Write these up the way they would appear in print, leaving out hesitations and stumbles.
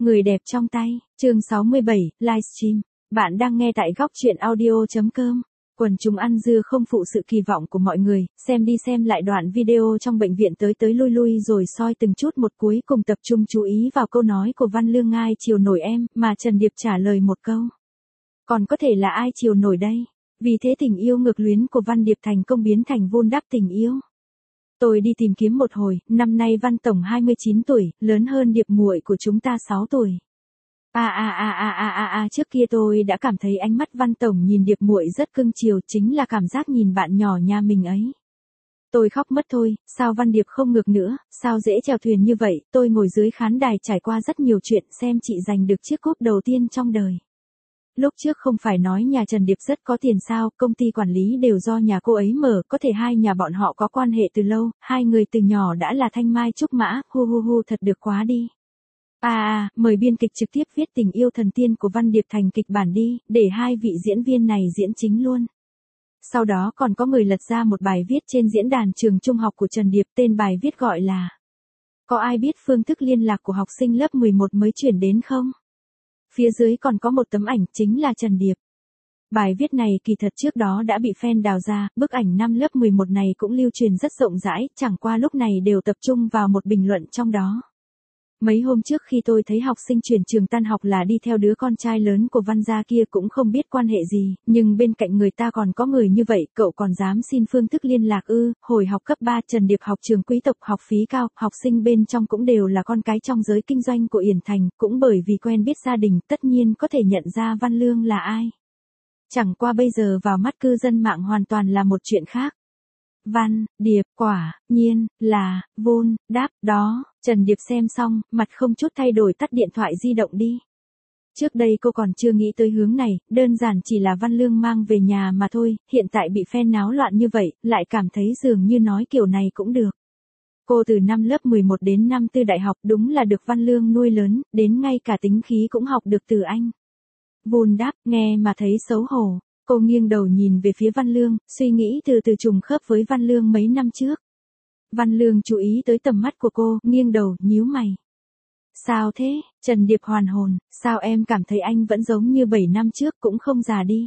Người đẹp trong tay, chương 67, livestream. Bạn đang nghe tại góc truyện audio.com. Quần chúng ăn dưa không phụ sự kỳ vọng của mọi người, xem đi xem lại đoạn video trong bệnh viện tới lui lui rồi soi từng chút một, cuối cùng tập trung chú ý vào câu nói của Văn Lương: ai chiều nổi em, mà Trần Điệp trả lời một câu. Còn có thể là ai chiều nổi đây? Vì thế tình yêu ngược luyến của Văn Điệp thành công biến thành vun đắp tình yêu. Tôi đi tìm kiếm một hồi, năm nay Văn Tổng 29 tuổi, lớn hơn Điệp muội của chúng ta 6 tuổi. Trước kia tôi đã cảm thấy ánh mắt Văn Tổng nhìn Điệp muội rất cưng chiều, chính là cảm giác nhìn bạn nhỏ nhà mình ấy. Tôi khóc mất thôi, sao Văn Điệp không ngược nữa, sao dễ chèo thuyền như vậy, tôi ngồi dưới khán đài trải qua rất nhiều chuyện xem chị giành được chiếc cúp đầu tiên trong đời. Lúc trước không phải nói nhà Trần Điệp rất có tiền sao, công ty quản lý đều do nhà cô ấy mở, có thể hai nhà bọn họ có quan hệ từ lâu, hai người từ nhỏ đã là thanh mai trúc mã, thật được quá đi. Mời biên kịch trực tiếp viết tình yêu thần tiên của Văn Điệp thành kịch bản đi, để hai vị diễn viên này diễn chính luôn. Sau đó còn có người lật ra một bài viết trên diễn đàn trường trung học của Trần Điệp, tên bài viết gọi là: có ai biết phương thức liên lạc của học sinh lớp 11 mới chuyển đến không? Phía dưới còn có một tấm ảnh, chính là Trần Điệp. Bài viết này kỳ thật trước đó đã bị fan đào ra, bức ảnh năm lớp 11 này cũng lưu truyền rất rộng rãi, chẳng qua lúc này đều tập trung vào một bình luận trong đó. Mấy hôm trước khi tôi thấy học sinh chuyển trường tan học là đi theo đứa con trai lớn của Văn gia kia, cũng không biết quan hệ gì, nhưng bên cạnh người ta còn có người như vậy, cậu còn dám xin phương thức liên lạc ư? Hồi học cấp 3 Trần Điệp học trường quý tộc, học phí cao, học sinh bên trong cũng đều là con cái trong giới kinh doanh của Yển Thành, cũng bởi vì quen biết gia đình, tất nhiên có thể nhận ra Văn Lương là ai. Chẳng qua bây giờ vào mắt cư dân mạng hoàn toàn là một chuyện khác. Văn Điệp quả nhiên là vun đắp đó. Trần Điệp xem xong, mặt không chút thay đổi tắt điện thoại di động đi. Trước đây cô còn chưa nghĩ tới hướng này, đơn giản chỉ là Văn Lương mang về nhà mà thôi, hiện tại bị fan náo loạn như vậy, lại cảm thấy dường như nói kiểu này cũng được. Cô từ năm lớp 11 đến năm tư đại học đúng là được Văn Lương nuôi lớn, đến ngay cả tính khí cũng học được từ anh. Vun đắp, nghe mà thấy xấu hổ. Cô nghiêng đầu nhìn về phía Văn Lương, suy nghĩ từ từ trùng khớp với Văn Lương mấy năm trước. Văn Lương chú ý tới tầm mắt của cô, nghiêng đầu, nhíu mày. Sao thế? Trần Điệp hoàn hồn, sao em cảm thấy anh vẫn giống như 7 năm trước, cũng không già đi.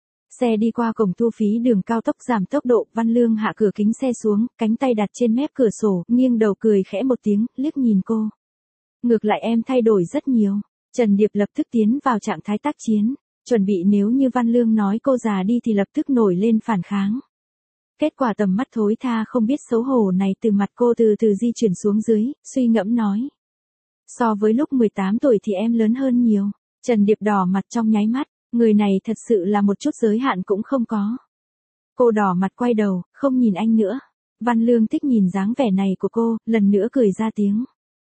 Xe đi qua cổng thu phí đường cao tốc giảm tốc độ, Văn Lương hạ cửa kính xe xuống, cánh tay đặt trên mép cửa sổ, nghiêng đầu cười khẽ một tiếng, liếc nhìn cô. Ngược lại em thay đổi rất nhiều. Trần Điệp lập tức tiến vào trạng thái tác chiến, chuẩn bị nếu như Văn Lương nói cô già đi thì lập tức nổi lên phản kháng. Kết quả tầm mắt thối tha không biết xấu hổ này từ mặt cô từ từ di chuyển xuống dưới, suy ngẫm nói. So với lúc 18 tuổi thì em lớn hơn nhiều. Trần Điệp đỏ mặt trong nháy mắt, người này thật sự là một chút giới hạn cũng không có. Cô đỏ mặt quay đầu, không nhìn anh nữa. Văn Lương thích nhìn dáng vẻ này của cô, lần nữa cười ra tiếng.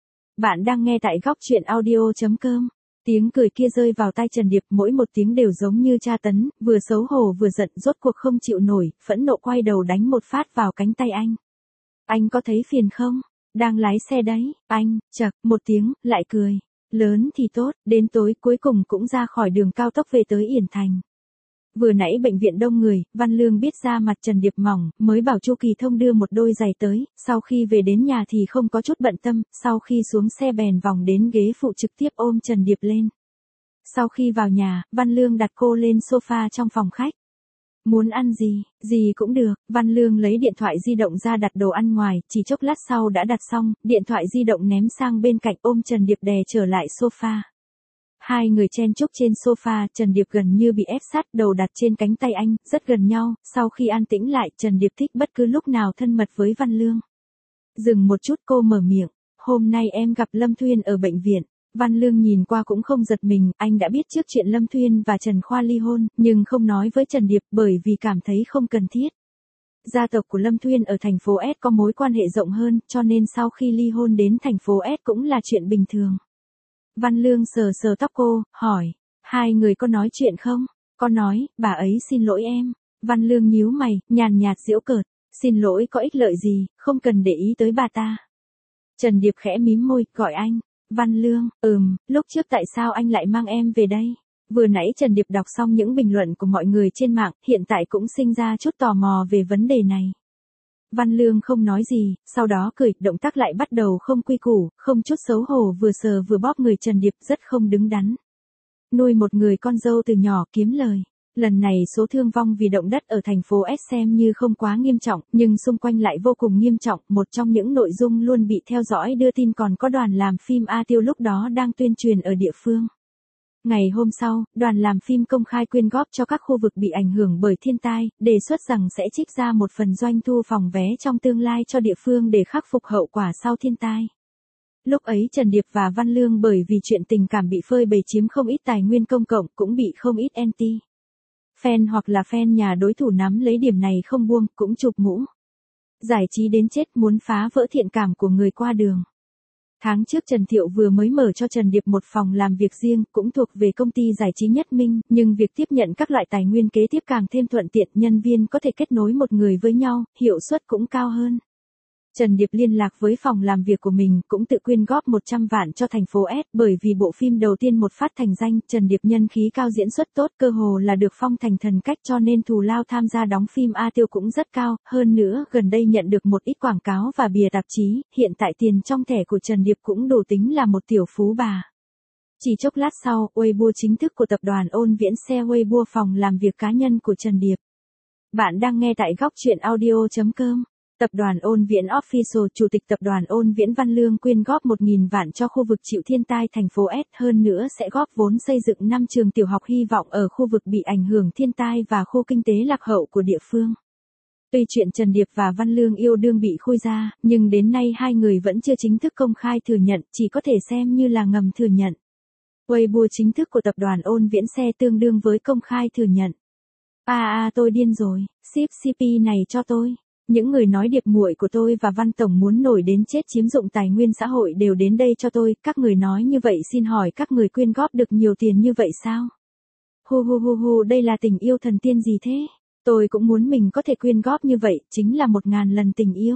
Bạn đang nghe tại góc truyện audio.com. Tiếng cười kia rơi vào tai Trần Điệp, mỗi một tiếng đều giống như tra tấn, vừa xấu hổ vừa giận, rốt cuộc không chịu nổi, phẫn nộ quay đầu đánh một phát vào cánh tay anh. Anh có thấy phiền không? Đang lái xe đấy, anh, chậc, một tiếng, lại cười. Lớn thì tốt, đến tối cuối cùng cũng ra khỏi đường cao tốc về tới Yển Thành. Vừa nãy bệnh viện đông người, Văn Lương biết da mặt Trần Điệp mỏng, mới bảo Chu Kỳ Thông đưa một đôi giày tới, sau khi về đến nhà thì không có chút bận tâm, sau khi xuống xe bèn vòng đến ghế phụ trực tiếp ôm Trần Điệp lên. Sau khi vào nhà, Văn Lương đặt cô lên sofa trong phòng khách. Muốn ăn gì cũng được. Văn Lương lấy điện thoại di động ra đặt đồ ăn ngoài, chỉ chốc lát sau đã đặt xong, điện thoại di động ném sang bên cạnh, ôm Trần Điệp đè trở lại sofa. Hai người chen chúc trên sofa, Trần Điệp gần như bị ép sát, đầu đặt trên cánh tay anh, rất gần nhau, sau khi an tĩnh lại, Trần Điệp thích bất cứ lúc nào thân mật với Văn Lương. Dừng một chút cô mở miệng, hôm nay em gặp Lâm Thuyên ở bệnh viện. Văn Lương nhìn qua cũng không giật mình, anh đã biết trước chuyện Lâm Thuyên và Trần Khoa ly hôn, nhưng không nói với Trần Điệp bởi vì cảm thấy không cần thiết. Gia tộc của Lâm Thuyên ở thành phố S có mối quan hệ rộng hơn, cho nên sau khi ly hôn đến thành phố S cũng là chuyện bình thường. Văn Lương sờ sờ tóc cô, hỏi, hai người có nói chuyện không? Có nói, bà ấy xin lỗi em. Văn Lương nhíu mày, nhàn nhạt giễu cợt, xin lỗi có ích lợi gì, không cần để ý tới bà ta. Trần Điệp khẽ mím môi, gọi anh. Văn Lương, lúc trước tại sao anh lại mang em về đây? Vừa nãy Trần Điệp đọc xong những bình luận của mọi người trên mạng, hiện tại cũng sinh ra chút tò mò về vấn đề này. Văn Lương không nói gì, sau đó cười, động tác lại bắt đầu không quy củ, không chút xấu hổ vừa sờ vừa bóp người Trần Điệp rất không đứng đắn. Nuôi một người con dâu từ nhỏ kiếm lời. Lần này số thương vong vì động đất ở thành phố S xem như không quá nghiêm trọng, nhưng xung quanh lại vô cùng nghiêm trọng. Một trong những nội dung luôn bị theo dõi đưa tin còn có đoàn làm phim A Tiêu lúc đó đang tuyên truyền ở địa phương. Ngày hôm sau, đoàn làm phim công khai quyên góp cho các khu vực bị ảnh hưởng bởi thiên tai, đề xuất rằng sẽ trích ra một phần doanh thu phòng vé trong tương lai cho địa phương để khắc phục hậu quả sau thiên tai. Lúc ấy Trần Điệp và Văn Lương bởi vì chuyện tình cảm bị phơi bày chiếm không ít tài nguyên công cộng cũng bị không ít anti fan hoặc là fan nhà đối thủ nắm lấy điểm này không buông, cũng chụp mũ. Giải trí đến chết muốn phá vỡ thiện cảm của người qua đường. Tháng trước Trần Thiệu vừa mới mở cho Trần Điệp một phòng làm việc riêng, cũng thuộc về công ty giải trí Nhất Minh, nhưng việc tiếp nhận các loại tài nguyên kế tiếp càng thêm thuận tiện, nhân viên có thể kết nối một người với nhau, hiệu suất cũng cao hơn. Trần Điệp liên lạc với phòng làm việc của mình, cũng tự quyên góp 100 vạn cho thành phố S, bởi vì bộ phim đầu tiên một phát thành danh, Trần Điệp nhân khí cao diễn xuất tốt, cơ hồ là được phong thành thần cách, cho nên thù lao tham gia đóng phim A Tiêu cũng rất cao, hơn nữa gần đây nhận được một ít quảng cáo và bìa tạp chí, hiện tại tiền trong thẻ của Trần Điệp cũng đủ tính là một tiểu phú bà. Chỉ chốc lát sau, Weibo chính thức của tập đoàn Ôn Viễn share Weibo phòng làm việc cá nhân của Trần Điệp. Bạn đang nghe tại góc truyện audio.com. Tập đoàn Ôn Viễn Official, Chủ tịch tập đoàn Ôn Viễn Văn Lương quyên góp 1.000 vạn cho khu vực chịu thiên tai thành phố S, hơn nữa sẽ góp vốn xây dựng 5 trường tiểu học hy vọng ở khu vực bị ảnh hưởng thiên tai và khu kinh tế lạc hậu của địa phương. Tuy chuyện Trần Điệp và Văn Lương yêu đương bị khui ra, nhưng đến nay hai người vẫn chưa chính thức công khai thừa nhận, chỉ có thể xem như là ngầm thừa nhận. Weibo chính thức của tập đoàn Ôn Viễn xe tương đương với công khai thừa nhận. Tôi điên rồi, ship CP này cho tôi. Những người nói điệp muội của tôi và Văn Tổng muốn nổi đến chết chiếm dụng tài nguyên xã hội đều đến đây cho tôi, các người nói như vậy xin hỏi các người quyên góp được nhiều tiền như vậy sao? Hu, đây là tình yêu thần tiên gì thế? Tôi cũng muốn mình có thể quyên góp như vậy, chính là 1000 lần tình yêu.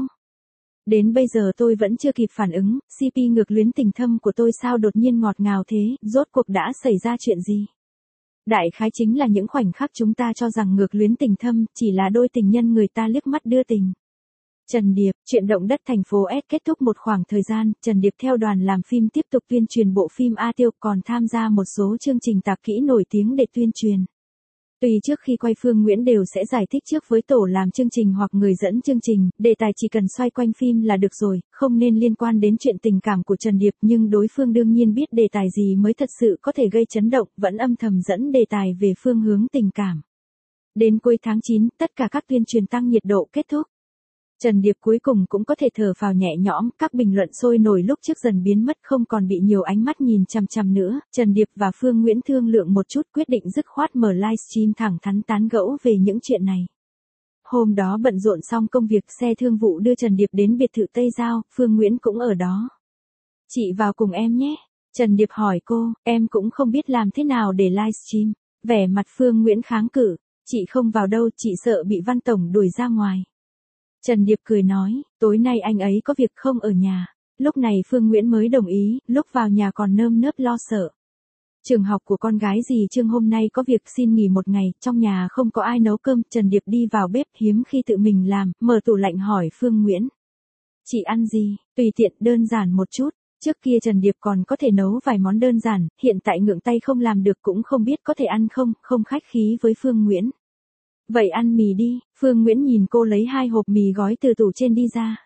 Đến bây giờ tôi vẫn chưa kịp phản ứng, CP ngược luyến tình thâm của tôi sao đột nhiên ngọt ngào thế, rốt cuộc đã xảy ra chuyện gì? Đại khái chính là những khoảnh khắc chúng ta cho rằng ngược luyến tình thâm, chỉ là đôi tình nhân người ta liếc mắt đưa tình. Trần Điệp, chuyện động đất thành phố S kết thúc một khoảng thời gian, Trần Điệp theo đoàn làm phim tiếp tục tuyên truyền bộ phim A Tiêu, còn tham gia một số chương trình tạp kỹ nổi tiếng để tuyên truyền. Tuy trước khi quay Phương Nguyễn đều sẽ giải thích trước với tổ làm chương trình hoặc người dẫn chương trình, đề tài chỉ cần xoay quanh phim là được rồi, không nên liên quan đến chuyện tình cảm của Trần Điệp, nhưng đối phương đương nhiên biết đề tài gì mới thật sự có thể gây chấn động, vẫn âm thầm dẫn đề tài về phương hướng tình cảm. Đến cuối tháng 9, tất cả các tuyên truyền tăng nhiệt độ kết thúc. Trần Điệp cuối cùng cũng có thể thở phào nhẹ nhõm, các bình luận sôi nổi lúc trước dần biến mất, không còn bị nhiều ánh mắt nhìn chằm chằm nữa. Trần Điệp và Phương Nguyễn thương lượng một chút, quyết định dứt khoát mở livestream thẳng thắn tán gẫu về những chuyện này. Hôm đó bận rộn xong công việc, xe thương vụ đưa Trần Điệp đến biệt thự Tây Giao, Phương Nguyễn cũng ở đó. Chị vào cùng em nhé. Trần Điệp hỏi cô, em cũng không biết làm thế nào để livestream. Vẻ mặt Phương Nguyễn kháng cự, chị không vào đâu, chị sợ bị Văn Tổng đuổi ra ngoài. Trần Điệp cười nói, tối nay anh ấy có việc không ở nhà. Lúc này Phương Nguyễn mới đồng ý, lúc vào nhà còn nơm nớp lo sợ. Trường học của con gái dì Trương hôm nay có việc xin nghỉ một ngày, trong nhà không có ai nấu cơm. Trần Điệp đi vào bếp hiếm khi tự mình làm, mở tủ lạnh hỏi Phương Nguyễn. Chị ăn gì, tùy tiện đơn giản một chút. Trước kia Trần Điệp còn có thể nấu vài món đơn giản, hiện tại ngượng tay không làm được cũng không biết có thể ăn không khách khí với Phương Nguyễn. Vậy ăn mì đi, Phương Nguyễn nhìn cô lấy 2 hộp mì gói từ tủ trên đi ra.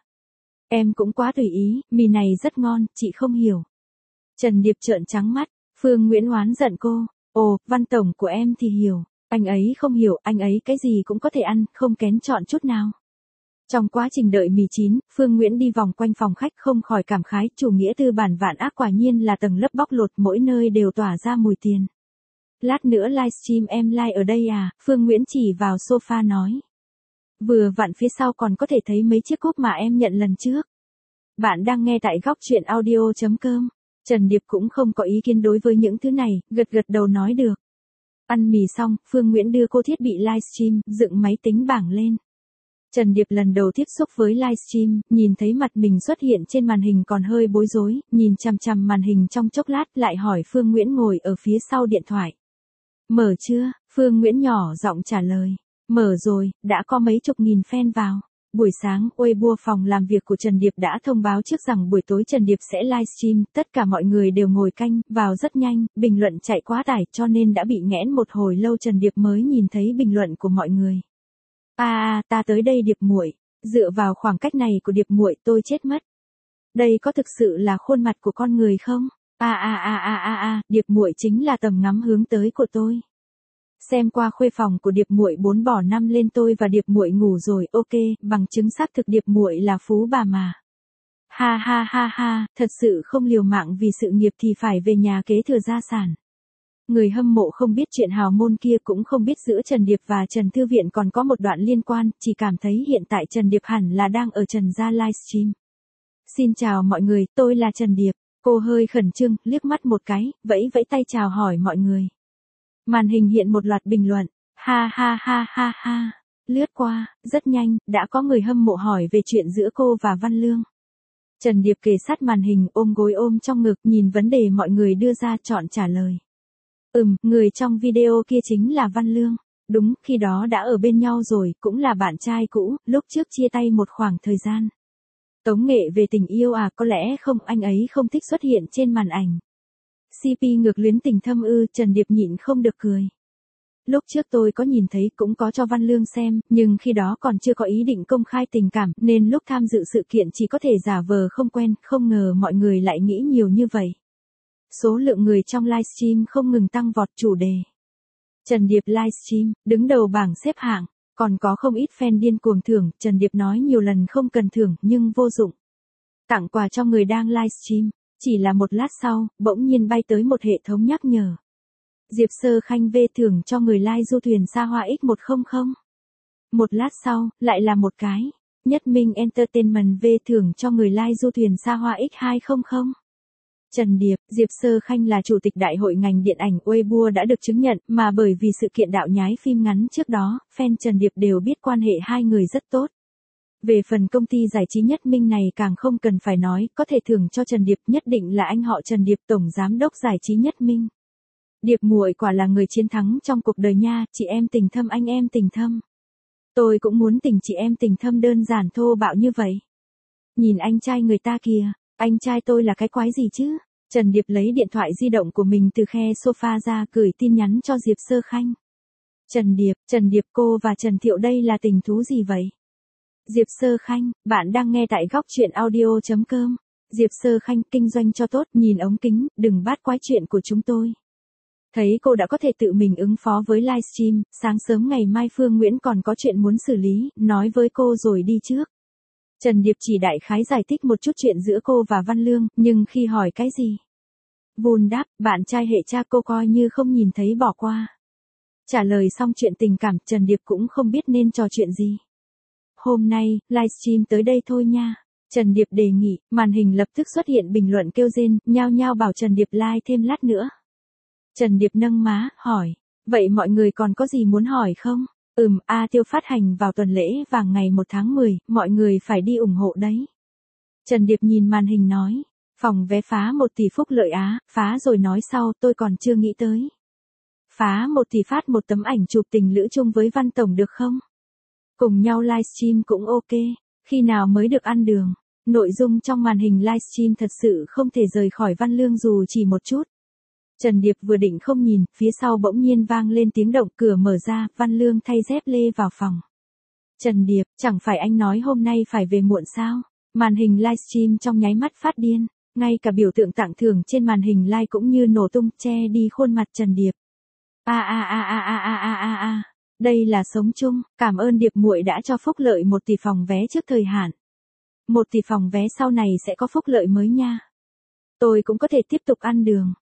Em cũng quá tùy ý, mì này rất ngon, chị không hiểu. Trần Điệp trợn trắng mắt, Phương Nguyễn oán giận cô. Ồ, Văn Tổng của em thì hiểu, anh ấy không hiểu, anh ấy cái gì cũng có thể ăn, không kén chọn chút nào. Trong quá trình đợi mì chín, Phương Nguyễn đi vòng quanh phòng khách không khỏi cảm khái, chủ nghĩa tư bản vạn ác quả nhiên là tầng lớp bóc lột, mỗi nơi đều tỏa ra mùi tiền. Lát nữa livestream em live ở đây à, Phương Nguyễn chỉ vào sofa nói. Vừa vặn phía sau còn có thể thấy mấy chiếc cúp mà em nhận lần trước. Bạn đang nghe tại góc truyện audio.com. Trần Điệp cũng không có ý kiến đối với những thứ này, gật gật đầu nói được. Ăn mì xong, Phương Nguyễn đưa cô thiết bị livestream, dựng máy tính bảng lên. Trần Điệp lần đầu tiếp xúc với livestream, nhìn thấy mặt mình xuất hiện trên màn hình còn hơi bối rối, nhìn chằm chằm màn hình trong chốc lát lại hỏi Phương Nguyễn ngồi ở phía sau điện thoại. Mở chưa? Phương Nguyễn nhỏ giọng trả lời. Mở rồi, đã có mấy chục nghìn fan vào. Buổi sáng, Weibo phòng làm việc của Trần Điệp đã thông báo trước rằng buổi tối Trần Điệp sẽ livestream, tất cả mọi người đều ngồi canh, vào rất nhanh, bình luận chạy quá tải cho nên đã bị nghẽn một hồi lâu Trần Điệp mới nhìn thấy bình luận của mọi người. Ta tới đây Điệp muội, dựa vào khoảng cách này của Điệp muội tôi chết mất. Đây có thực sự là khuôn mặt của con người không? Điệp muội chính là tầm ngắm hướng tới của tôi. Xem qua khuê phòng của Điệp muội 4 bỏ 5 lên tôi và Điệp muội ngủ rồi, ok, bằng chứng xác thực Điệp muội là phú bà mà. Ha, thật sự không liều mạng vì sự nghiệp thì phải về nhà kế thừa gia sản. Người hâm mộ không biết chuyện hào môn kia cũng không biết giữa Trần Điệp và Trần Thư Viện còn có một đoạn liên quan, chỉ cảm thấy hiện tại Trần Điệp hẳn là đang ở Trần gia livestream. Xin chào mọi người, tôi là Trần Điệp. Cô hơi khẩn trương, liếc mắt một cái, vẫy tay chào hỏi mọi người. Màn hình hiện một loạt bình luận. Ha. Lướt qua, rất nhanh, đã có người hâm mộ hỏi về chuyện giữa cô và Văn Lương. Trần Điệp kề sát màn hình ôm gối ôm trong ngực nhìn vấn đề mọi người đưa ra chọn trả lời. Người trong video kia chính là Văn Lương. Đúng, khi đó đã ở bên nhau rồi, cũng là bạn trai cũ, lúc trước chia tay một khoảng thời gian. Tống nghệ về tình yêu có lẽ không, anh ấy không thích xuất hiện trên màn ảnh. CP ngược luyến tình thâm ư, Trần Điệp nhịn không được cười. Lúc trước tôi có nhìn thấy cũng có cho Văn Lương xem, nhưng khi đó còn chưa có ý định công khai tình cảm, nên lúc tham dự sự kiện chỉ có thể giả vờ không quen, không ngờ mọi người lại nghĩ nhiều như vậy. Số lượng người trong livestream không ngừng tăng vọt. Chủ đề Trần Điệp livestream, đứng đầu bảng xếp hạng, còn có không ít fan điên cuồng thưởng, Trần Điệp nói nhiều lần không cần thưởng nhưng vô dụng. Tặng quà cho người đang livestream, chỉ là một lát sau, bỗng nhiên bay tới một hệ thống nhắc nhở. Diệp Sơ Khanh V thưởng cho người live du thuyền xa hoa X100. Một lát sau, lại là một cái. Nhất Minh Entertainment V thưởng cho người live du thuyền xa hoa X200. Trần Điệp, Diệp Sơ Khanh là chủ tịch đại hội ngành điện ảnh Weibo đã được chứng nhận, mà bởi vì sự kiện đạo nhái phim ngắn trước đó, fan Trần Điệp đều biết quan hệ hai người rất tốt. Về phần công ty giải trí Nhất Minh này càng không cần phải nói, có thể thưởng cho Trần Điệp nhất định là anh họ Trần Điệp, tổng giám đốc giải trí Nhất Minh. Điệp muội quả là người chiến thắng trong cuộc đời nha, chị em tình thâm anh em tình thâm. Tôi cũng muốn tình chị em tình thâm đơn giản thô bạo như vậy. Nhìn anh trai người ta kìa, anh trai tôi là cái quái gì chứ? Trần Điệp lấy điện thoại di động của mình từ khe sofa ra gửi tin nhắn cho Diệp Sơ Khanh. Trần Điệp cô và Trần Thiệu đây là tình thú gì vậy? Diệp Sơ Khanh, bạn đang nghe tại góc truyện audio.com. Diệp Sơ Khanh, kinh doanh cho tốt, nhìn ống kính, đừng bắt quái chuyện của chúng tôi. Thấy cô đã có thể tự mình ứng phó với livestream, sáng sớm ngày mai Phương Nguyễn còn có chuyện muốn xử lý, nói với cô rồi đi trước. Trần Điệp chỉ đại khái giải thích một chút chuyện giữa cô và Văn Lương, nhưng khi hỏi cái gì? Vun đáp, bạn trai hệ cha cô coi như không nhìn thấy bỏ qua. Trả lời xong chuyện tình cảm, Trần Điệp cũng không biết nên trò chuyện gì. Hôm nay, livestream tới đây thôi nha. Trần Điệp đề nghị, màn hình lập tức xuất hiện bình luận kêu rên, nhao nhao bảo Trần Điệp like thêm lát nữa. Trần Điệp nâng má, hỏi, vậy mọi người còn có gì muốn hỏi không? Tiêu phát hành vào tuần lễ vàng ngày 1 tháng 10, mọi người phải đi ủng hộ đấy. Trần Điệp nhìn màn hình nói, phòng vé phá 1 tỷ phúc lợi phá rồi nói sau, tôi còn chưa nghĩ tới. Phá 1 tỷ phát một tấm ảnh chụp tình lữ chung với Văn Tổng được không? Cùng nhau livestream cũng ok, khi nào mới được ăn đường? Nội dung trong màn hình livestream thật sự không thể rời khỏi Văn Lương dù chỉ một chút. Trần Điệp vừa định không nhìn, phía sau bỗng nhiên vang lên tiếng động, cửa mở ra, Văn Lương thay dép lê vào phòng. Trần Điệp, chẳng phải anh nói hôm nay phải về muộn sao? Màn hình livestream trong nháy mắt phát điên, ngay cả biểu tượng tặng thưởng trên màn hình live cũng như nổ tung, che đi khuôn mặt Trần Điệp. Đây là sống chung, cảm ơn Điệp muội đã cho phúc lợi 1 tỷ phòng vé trước thời hạn. 1 tỷ phòng vé sau này sẽ có phúc lợi mới nha. Tôi cũng có thể tiếp tục ăn đường.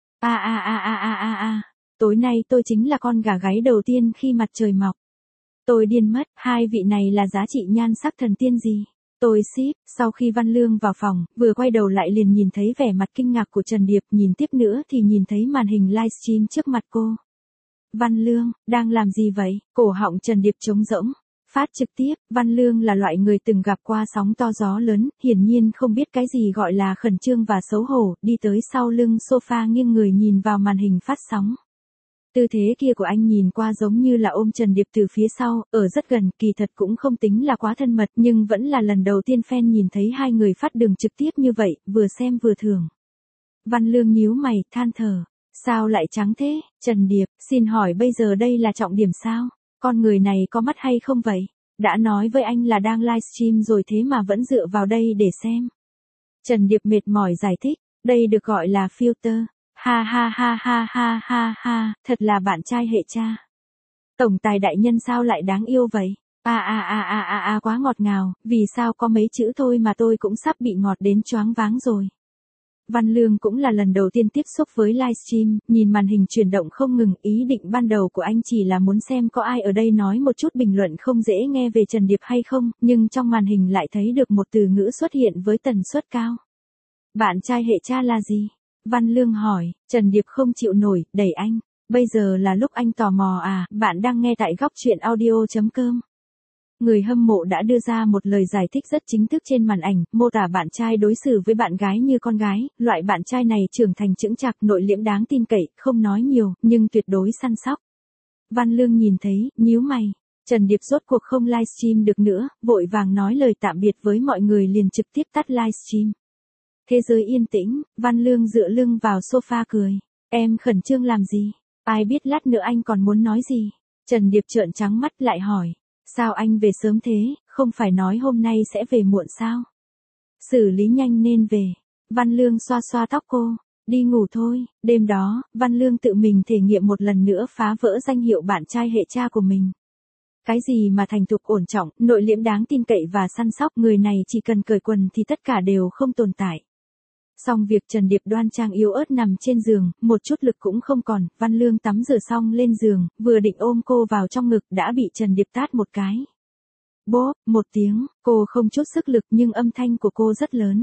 Tối nay tôi chính là con gà gáy đầu tiên khi mặt trời mọc. Tôi điên mất, hai vị này là giá trị nhan sắc thần tiên gì? Tôi ship, sau khi Văn Lương vào phòng, vừa quay đầu lại liền nhìn thấy vẻ mặt kinh ngạc của Trần Điệp, nhìn tiếp nữa thì nhìn thấy màn hình livestream trước mặt cô. Văn Lương, đang làm gì vậy? Cổ họng Trần Điệp trống rỗng. Phát trực tiếp, Văn Lương là loại người từng gặp qua sóng to gió lớn, hiển nhiên không biết cái gì gọi là khẩn trương và xấu hổ, đi tới sau lưng sofa nghiêng người nhìn vào màn hình phát sóng. Tư thế kia của anh nhìn qua giống như là ôm Trần Điệp từ phía sau, ở rất gần, kỳ thật cũng không tính là quá thân mật, nhưng vẫn là lần đầu tiên fan nhìn thấy hai người phát đường trực tiếp như vậy, vừa xem vừa thưởng. Văn Lương nhíu mày, than thở. Sao lại trắng thế, Trần Điệp, xin hỏi bây giờ đây là trọng điểm sao? Con người này có mắt hay không vậy? Đã nói với anh là đang livestream rồi thế mà vẫn dựa vào đây để xem. Trần Điệp mệt mỏi giải thích, đây được gọi là filter. Ha ha ha ha ha ha ha, thật là bạn trai hệ cha. Tổng tài đại nhân sao lại đáng yêu vậy? Quá ngọt ngào, vì sao có mấy chữ thôi mà tôi cũng sắp bị ngọt đến choáng váng rồi. Văn Lương cũng là lần đầu tiên tiếp xúc với livestream, nhìn màn hình chuyển động không ngừng, ý định ban đầu của anh chỉ là muốn xem có ai ở đây nói một chút bình luận không dễ nghe về Trần Điệp hay không, nhưng trong màn hình lại thấy được một từ ngữ xuất hiện với tần suất cao. Bạn trai hệ cha là gì? Văn Lương hỏi, Trần Điệp không chịu nổi, đẩy anh. Bây giờ là lúc anh tò mò à, bạn đang nghe tại góc truyện audio.com. Người hâm mộ đã đưa ra một lời giải thích rất chính thức trên màn ảnh, mô tả bạn trai đối xử với bạn gái như con gái, loại bạn trai này trưởng thành chững chạc, nội liễm đáng tin cậy, không nói nhiều, nhưng tuyệt đối săn sóc. Văn Lương nhìn thấy, nhíu mày. Trần Điệp rốt cuộc không livestream được nữa, vội vàng nói lời tạm biệt với mọi người liền trực tiếp tắt livestream. Thế giới yên tĩnh, Văn Lương dựa lưng vào sofa cười. Em khẩn trương làm gì? Ai biết lát nữa anh còn muốn nói gì? Trần Điệp trợn trắng mắt lại hỏi. Sao anh về sớm thế, không phải nói hôm nay sẽ về muộn sao? Xử lý nhanh nên về. Văn Lương xoa xoa tóc cô. Đi ngủ thôi. Đêm đó, Văn Lương tự mình thể nghiệm một lần nữa phá vỡ danh hiệu bạn trai hệ cha của mình. Cái gì mà thành thục ổn trọng, nội liễm đáng tin cậy và săn sóc, người này chỉ cần cởi quần thì tất cả đều không tồn tại. Xong việc Trần Điệp đoan trang yếu ớt nằm trên giường, một chút lực cũng không còn, Văn Lương tắm rửa xong lên giường, vừa định ôm cô vào trong ngực đã bị Trần Điệp tát một cái. Bốp, một tiếng, cô không chút sức lực nhưng âm thanh của cô rất lớn.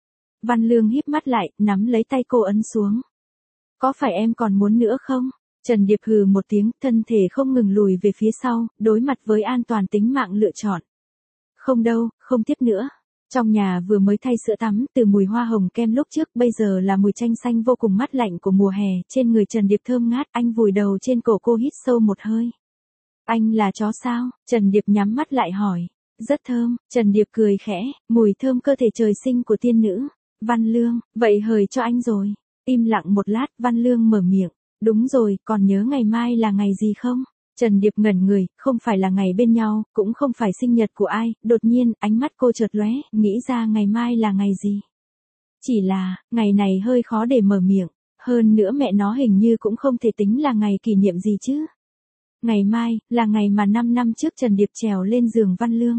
Văn Lương híp mắt lại, nắm lấy tay cô ấn xuống. Có phải em còn muốn nữa không? Trần Điệp hừ một tiếng, thân thể không ngừng lùi về phía sau, đối mặt với an toàn tính mạng lựa chọn. Không đâu, không tiếp nữa. Trong nhà vừa mới thay sữa tắm, từ mùi hoa hồng kem lúc trước bây giờ là mùi chanh xanh vô cùng mát lạnh của mùa hè, trên người Trần Điệp thơm ngát, anh vùi đầu trên cổ cô hít sâu một hơi. Anh là chó sao? Trần Điệp nhắm mắt lại hỏi. Rất thơm, Trần Điệp cười khẽ, mùi thơm cơ thể trời sinh của tiên nữ. Văn Lương, vậy hời cho anh rồi. Im lặng một lát, Văn Lương mở miệng. Đúng rồi, còn nhớ ngày mai là ngày gì không? Trần Điệp ngẩn người, không phải là ngày bên nhau, cũng không phải sinh nhật của ai, đột nhiên, ánh mắt cô chợt lóe, nghĩ ra ngày mai là ngày gì. Chỉ là, ngày này hơi khó để mở miệng, hơn nữa mẹ nó hình như cũng không thể tính là ngày kỷ niệm gì chứ. Ngày mai, là ngày mà 5 năm trước Trần Điệp trèo lên giường Văn Lương.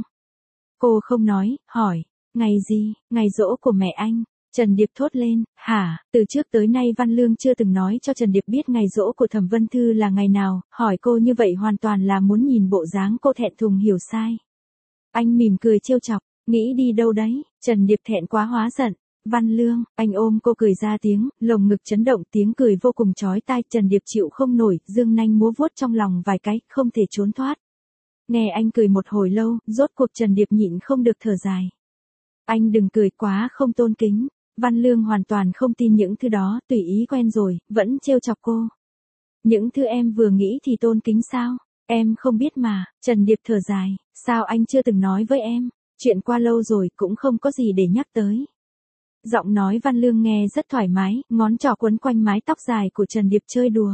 Cô không nói, hỏi, ngày gì, ngày giỗ của mẹ anh. Trần Điệp thốt lên, hả, từ trước tới nay Văn Lương chưa từng nói cho Trần Điệp biết ngày giỗ của Thẩm Vân Thư là ngày nào, hỏi cô như vậy hoàn toàn là muốn nhìn bộ dáng cô thẹn thùng hiểu sai. Anh mỉm cười trêu chọc, nghĩ đi đâu đấy, Trần Điệp thẹn quá hóa giận. Văn Lương, anh ôm cô cười ra tiếng, lồng ngực chấn động, tiếng cười vô cùng chói tai, Trần Điệp chịu không nổi, dương nanh múa vuốt trong lòng vài cái, không thể trốn thoát. Nghe anh cười một hồi lâu, rốt cuộc Trần Điệp nhịn không được thở dài. Anh đừng cười quá không tôn kính. Văn Lương hoàn toàn không tin những thứ đó, tùy ý quen rồi, vẫn trêu chọc cô. Những thứ em vừa nghĩ thì tôn kính sao? Em không biết mà, Trần Điệp thở dài, sao anh chưa từng nói với em? Chuyện qua lâu rồi cũng không có gì để nhắc tới. Giọng nói Văn Lương nghe rất thoải mái, ngón trỏ quấn quanh mái tóc dài của Trần Điệp chơi đùa.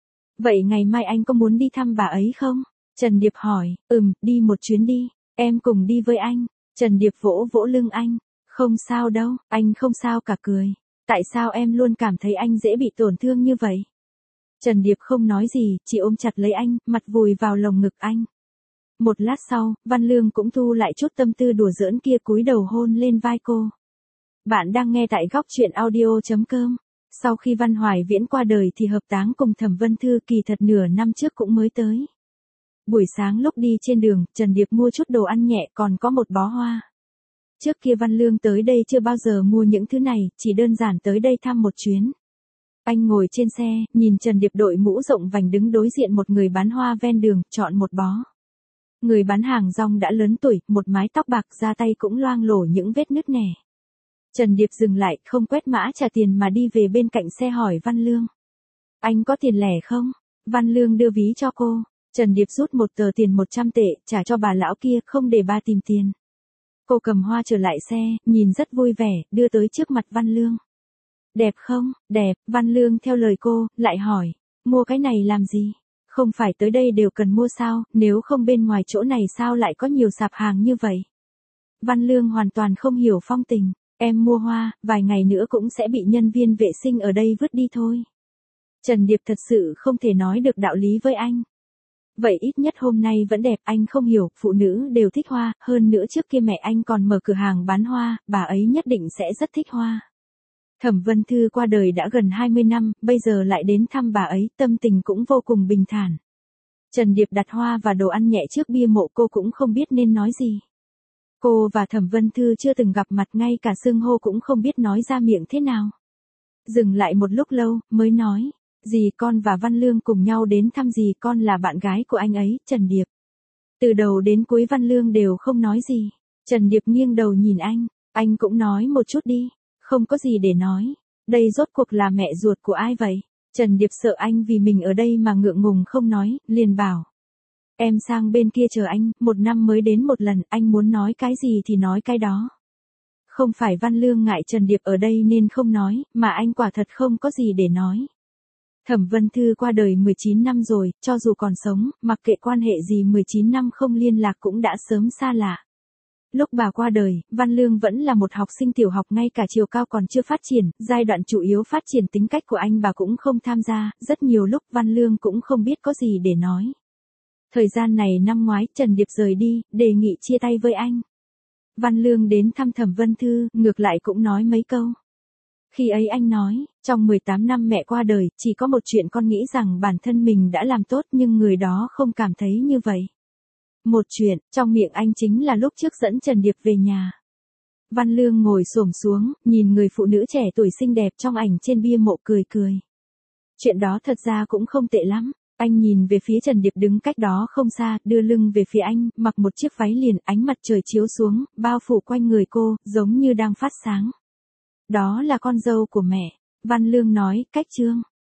Vậy ngày mai anh có muốn đi thăm bà ấy không? Trần Điệp hỏi, đi một chuyến đi, em cùng đi với anh. Trần Điệp vỗ vỗ lưng anh. Không sao đâu, anh không sao cả cười. Tại sao em luôn cảm thấy anh dễ bị tổn thương như vậy? Trần Điệp không nói gì, chỉ ôm chặt lấy anh, mặt vùi vào lồng ngực anh. Một lát sau, Văn Lương cũng thu lại chút tâm tư đùa giỡn kia, cúi đầu hôn lên vai cô. Bạn đang nghe tại góc truyện audio.com. Sau khi Văn Hoài Viễn qua đời thì hợp táng cùng Thẩm Vân Thư kỳ thật nửa năm trước cũng mới tới. Buổi sáng lúc đi trên đường, Trần Điệp mua chút đồ ăn nhẹ còn có một bó hoa. Trước kia Văn Lương tới đây chưa bao giờ mua những thứ này, chỉ đơn giản tới đây thăm một chuyến. Anh ngồi trên xe, nhìn Trần Điệp đội mũ rộng vành đứng đối diện một người bán hoa ven đường, chọn một bó. Người bán hàng rong đã lớn tuổi, một mái tóc bạc, da tay cũng loang lổ những vết nứt nẻ. Trần Điệp dừng lại, không quét mã trả tiền mà đi về bên cạnh xe hỏi Văn Lương. Anh có tiền lẻ không? Văn Lương đưa ví cho cô. Trần Điệp rút một tờ tiền 100 tệ, trả cho bà lão kia, không để bà tìm tiền. Cô cầm hoa trở lại xe, nhìn rất vui vẻ, đưa tới trước mặt Văn Lương. Đẹp không? Đẹp, Văn Lương theo lời cô, lại hỏi. Mua cái này làm gì? Không phải tới đây đều cần mua sao, nếu không bên ngoài chỗ này sao lại có nhiều sạp hàng như vậy? Văn Lương hoàn toàn không hiểu phong tình. Em mua hoa, vài ngày nữa cũng sẽ bị nhân viên vệ sinh ở đây vứt đi thôi. Trần Điệp thật sự không thể nói được đạo lý với anh. Vậy ít nhất hôm nay vẫn đẹp, anh không hiểu, phụ nữ đều thích hoa, hơn nữa trước kia mẹ anh còn mở cửa hàng bán hoa, bà ấy nhất định sẽ rất thích hoa. Thẩm Vân Thư qua đời đã gần 20 năm, bây giờ lại đến thăm bà ấy, tâm tình cũng vô cùng bình thản. Trần Điệp đặt hoa và đồ ăn nhẹ trước bia mộ, cô cũng không biết nên nói gì. Cô và Thẩm Vân Thư chưa từng gặp mặt, ngay cả xưng hô cũng không biết nói ra miệng thế nào. Dừng lại một lúc lâu, mới nói. Dì con và Văn Lương cùng nhau đến thăm dì, con là bạn gái của anh ấy, Trần Điệp. Từ đầu đến cuối Văn Lương đều không nói gì. Trần Điệp nghiêng đầu nhìn anh cũng nói một chút đi. Không có gì để nói. Đây rốt cuộc là mẹ ruột của ai vậy? Trần Điệp sợ anh vì mình ở đây mà ngượng ngùng không nói, liền bảo. Em sang bên kia chờ anh, 1 năm mới đến một lần, anh muốn nói cái gì thì nói cái đó. Không phải Văn Lương ngại Trần Điệp ở đây nên không nói, mà anh quả thật không có gì để nói. Thẩm Vân Thư qua đời 19 năm rồi, cho dù còn sống, mặc kệ quan hệ gì 19 năm không liên lạc cũng đã sớm xa lạ. Lúc bà qua đời, Văn Lương vẫn là một học sinh tiểu học, ngay cả chiều cao còn chưa phát triển, giai đoạn chủ yếu phát triển tính cách của anh bà cũng không tham gia, rất nhiều lúc Văn Lương cũng không biết có gì để nói. Thời gian này năm ngoái, Trần Điệp rời đi, đề nghị chia tay với anh. Văn Lương đến thăm Thẩm Vân Thư, ngược lại cũng nói mấy câu. Khi ấy anh nói, trong 18 năm mẹ qua đời, chỉ có một chuyện con nghĩ rằng bản thân mình đã làm tốt, nhưng người đó không cảm thấy như vậy. Một chuyện, trong miệng anh chính là lúc trước dẫn Trần Điệp về nhà. Văn Lương ngồi xổm xuống, nhìn người phụ nữ trẻ tuổi xinh đẹp trong ảnh trên bia mộ, cười cười. Chuyện đó thật ra cũng không tệ lắm. Anh nhìn về phía Trần Điệp đứng cách đó không xa, đưa lưng về phía anh, mặc một chiếc váy liền, ánh mặt trời chiếu xuống, bao phủ quanh người cô, giống như đang phát sáng. Đó là con dâu của mẹ. Văn Lương nói, cách trương.